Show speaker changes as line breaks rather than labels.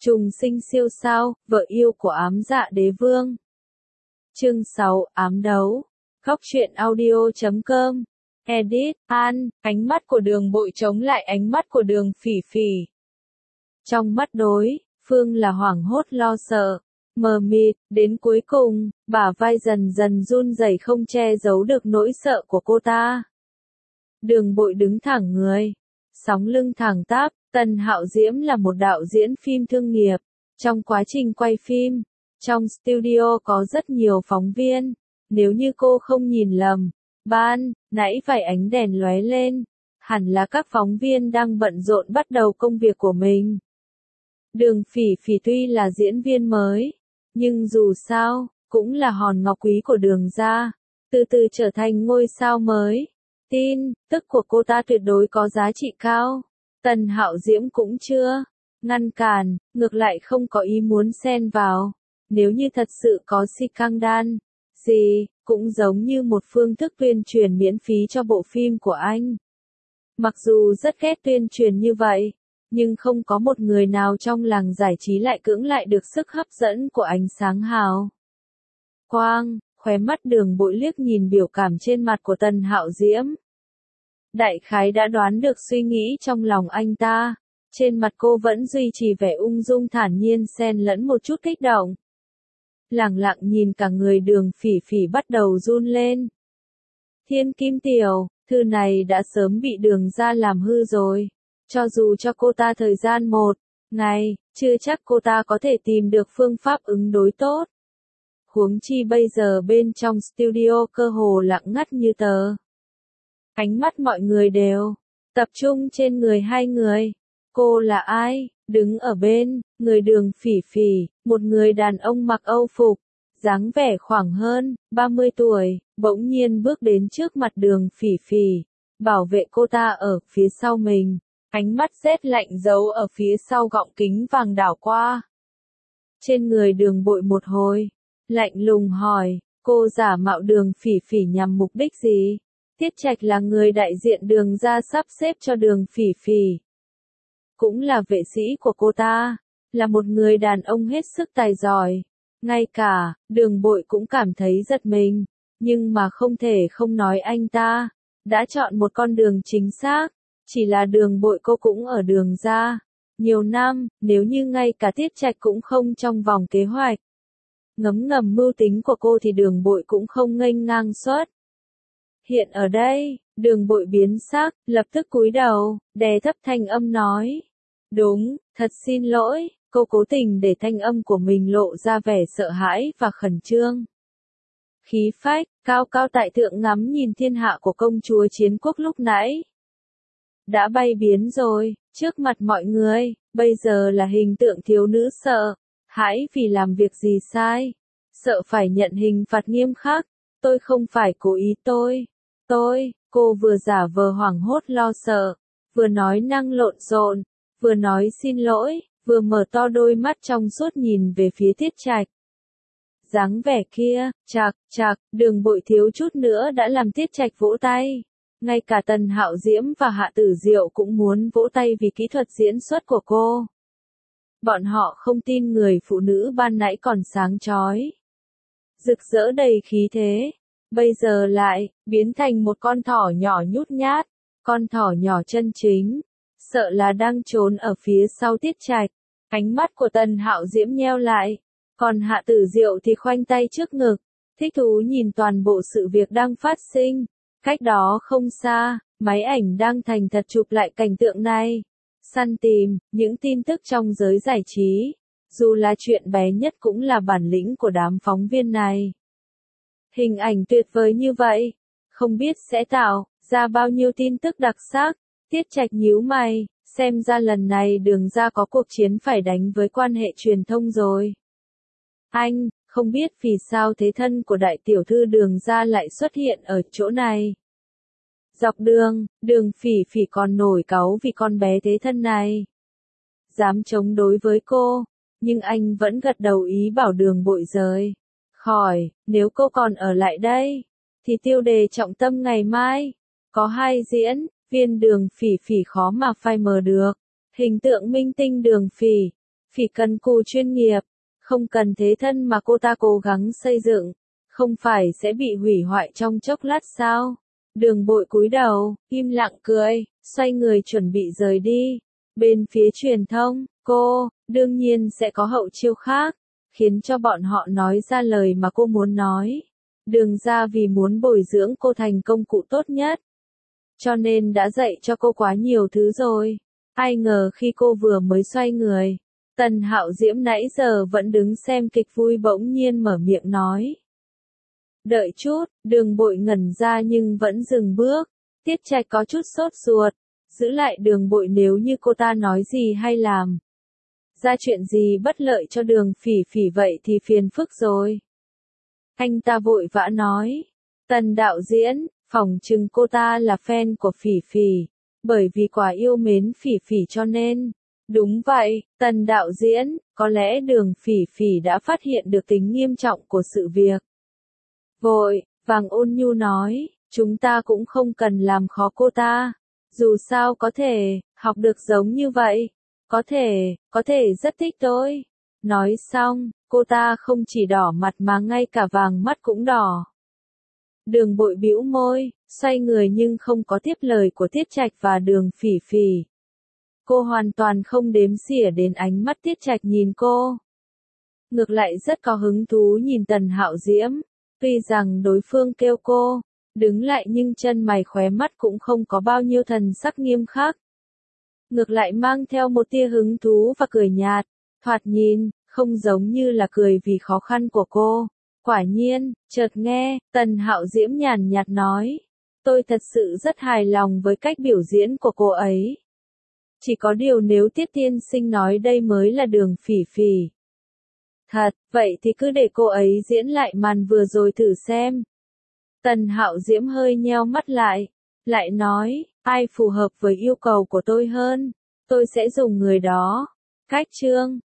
Trùng sinh siêu sao, vợ yêu của ám dạ đế vương. Chương 6, ám đấu. Góc truyện audio.com. Edit, An, ánh mắt của Đường Bội chống lại ánh mắt của Đường Phỉ Phỉ. Trong mắt đối phương là hoảng hốt lo sợ, mờ mịt, đến cuối cùng, bả vai dần dần run rẩy không che giấu được nỗi sợ của cô ta. Đường Bội đứng thẳng người, sóng lưng thẳng tắp. Tần Hạo Diễm là một đạo diễn phim thương nghiệp. Trong quá trình quay phim, trong studio có rất nhiều phóng viên. Nếu như cô không nhìn lầm, ban nãy vài ánh đèn lóe lên, hẳn là các phóng viên đang bận rộn bắt đầu công việc của mình. Đường Phỉ Phỉ tuy là diễn viên mới, nhưng dù sao, cũng là hòn ngọc quý của Đường gia, từ từ trở thành ngôi sao mới. Tin tức của cô ta tuyệt đối có giá trị cao. Tần Hạo Diễm cũng chưa ngăn cản, ngược lại không có ý muốn xen vào. Nếu như thật sự có scandal gì, cũng giống như một phương thức tuyên truyền miễn phí cho bộ phim của anh. Mặc dù rất ghét tuyên truyền như vậy, nhưng không có một người nào trong làng giải trí lại cưỡng lại được sức hấp dẫn của ánh sáng hào quang. Khóe mắt Đường Bội liếc nhìn biểu cảm trên mặt của Tần Hạo Diễm. Đại khái đã đoán được suy nghĩ trong lòng anh ta. Trên mặt cô vẫn duy trì vẻ ung dung thản nhiên xen lẫn một chút kích động. Lẳng lặng nhìn cả người Đường Phỉ Phỉ bắt đầu run lên. Thiên Kim Tiểu, thư này đã sớm bị Đường gia làm hư rồi. Cho dù cho cô ta thời gian một ngày, chưa chắc cô ta có thể tìm được phương pháp ứng đối tốt. Huống chi bây giờ bên trong studio cơ hồ lặng ngắt như tờ. Ánh mắt mọi người đều tập trung trên người hai người. Cô là ai? Đứng ở bên người Đường Phỉ Phỉ, một người đàn ông mặc Âu phục, dáng vẻ khoảng hơn 30 tuổi, bỗng nhiên bước đến trước mặt Đường Phỉ Phỉ, bảo vệ cô ta ở phía sau mình. Ánh mắt rét lạnh giấu ở phía sau gọng kính vàng đảo qua. Trên người Đường Bội một hồi, lạnh lùng hỏi, cô giả mạo Đường Phỉ Phỉ nhằm mục đích gì? Tiết Trạch là người đại diện Đường gia sắp xếp cho Đường Phỉ Phỉ. Cũng là vệ sĩ của cô ta, là một người đàn ông hết sức tài giỏi. Ngay cả, Đường Bội cũng cảm thấy giật mình, nhưng mà không thể không nói anh ta đã chọn một con đường chính xác. Chỉ là Đường Bội cô cũng ở Đường gia nhiều năm, nếu như ngay cả Tiết Trạch cũng không trong vòng kế hoạch ngấm ngầm mưu tính của cô thì Đường Bội cũng không nghênh ngang xuất hiện ở đây. Đường Bội biến sắc, lập tức cúi đầu, đè thấp thanh âm nói. Đúng, thật xin lỗi, cô cố tình để thanh âm của mình lộ ra vẻ sợ hãi và khẩn trương. Khí phách, cao cao tại thượng ngắm nhìn thiên hạ của công chúa Chiến Quốc lúc nãy. Đã bay biến rồi, trước mặt mọi người, bây giờ là hình tượng thiếu nữ sợ hãi vì làm việc gì sai. Sợ phải nhận hình phạt nghiêm khắc. Tôi không phải cố ý cô vừa giả vờ hoảng hốt lo sợ, vừa nói năng lộn xộn, vừa nói xin lỗi, vừa mở to đôi mắt trong suốt nhìn về phía Tiết Trạch. Dáng vẻ kia, chạc, Đường Bội thiếu chút nữa đã làm Tiết Trạch vỗ tay. Ngay cả Tần Hạo Diễm và Hạ Tử Diệu cũng muốn vỗ tay vì kỹ thuật diễn xuất của cô. Bọn họ không tin người phụ nữ ban nãy còn sáng chói, rực rỡ đầy khí thế, bây giờ lại biến thành một con thỏ nhỏ nhút nhát, con thỏ nhỏ chân chính, sợ là đang trốn ở phía sau Tiết Trạch. Ánh mắt của Tần Hạo Diễm nheo lại, còn Hạ Tử Diệu thì khoanh tay trước ngực, thích thú nhìn toàn bộ sự việc đang phát sinh. Cách đó không xa, máy ảnh đang thành thật chụp lại cảnh tượng này. Săn tìm những tin tức trong giới giải trí, dù là chuyện bé nhất cũng là bản lĩnh của đám phóng viên này. Hình ảnh tuyệt vời như vậy, không biết sẽ tạo ra bao nhiêu tin tức đặc sắc. Tiết Trạch nhíu mày, xem ra lần này Đường gia có cuộc chiến phải đánh với quan hệ truyền thông rồi. Anh, không biết vì sao thế thân của đại tiểu thư Đường gia lại xuất hiện ở chỗ này. Dọc đường, Đường Phỉ Phỉ còn nổi cáu vì con bé thế thân này dám chống đối với cô, nhưng anh vẫn gật đầu ý bảo Đường Bội rời khỏi. Nếu cô còn ở lại đây, thì tiêu đề trọng tâm ngày mai có hai diễn viên Đường Phỉ Phỉ khó mà phai mờ được. Hình tượng minh tinh Đường Phỉ Phỉ cần cù chuyên nghiệp, không cần thế thân mà cô ta cố gắng xây dựng, không phải sẽ bị hủy hoại trong chốc lát sao? Đường Bội cúi đầu, im lặng cười, xoay người chuẩn bị rời đi. Bên phía truyền thông, cô, đương nhiên sẽ có hậu chiêu khác, khiến cho bọn họ nói ra lời mà cô muốn nói. Đường ra vì muốn bồi dưỡng cô thành công cụ tốt nhất, cho nên đã dạy cho cô quá nhiều thứ rồi. Ai ngờ khi cô vừa mới xoay người, Tần Hạo Diễm nãy giờ vẫn đứng xem kịch vui bỗng nhiên mở miệng nói. Đợi chút, Đường Bội ngẩn ra nhưng vẫn dừng bước. Tiết Trạch có chút sốt ruột, giữ lại Đường Bội nếu như cô ta nói gì hay làm ra chuyện gì bất lợi cho Đường Phỉ Phỉ vậy thì phiền phức rồi. Anh ta vội vã nói, Tần đạo diễn, phỏng chừng cô ta là fan của Phỉ Phỉ, bởi vì quá yêu mến Phỉ Phỉ cho nên. Đúng vậy, Tần đạo diễn, có lẽ Đường Phỉ Phỉ đã phát hiện được tính nghiêm trọng của sự việc. Vội vàng ôn nhu nói, chúng ta cũng không cần làm khó cô ta. Dù sao có thể, học được giống như vậy. Có thể rất thích tôi. Nói xong, cô ta không chỉ đỏ mặt mà ngay cả vàng mắt cũng đỏ. Đường Bội bĩu môi, xoay người nhưng không có tiếp lời của Tiết Trạch và Đường Phỉ Phỉ. Cô hoàn toàn không đếm xỉa đến ánh mắt Tiết Trạch nhìn cô. Ngược lại rất có hứng thú nhìn Tần Hạo Diễm. Tuy rằng đối phương kêu cô đứng lại nhưng chân mày khóe mắt cũng không có bao nhiêu thần sắc nghiêm khắc. Ngược lại mang theo một tia hứng thú và cười nhạt, thoạt nhìn, không giống như là cười vì khó khăn của cô. Quả nhiên, chợt nghe, Tần Hạo Diễm nhàn nhạt nói, tôi thật sự rất hài lòng với cách biểu diễn của cô ấy. Chỉ có điều nếu Tiết tiên sinh nói đây mới là Đường Phỉ Phỉ. Thật, vậy thì cứ để cô ấy diễn lại màn vừa rồi thử xem. Tần Hạo Diễm hơi nheo mắt lại nói, ai phù hợp với yêu cầu của tôi hơn, tôi sẽ dùng người đó. Cách chương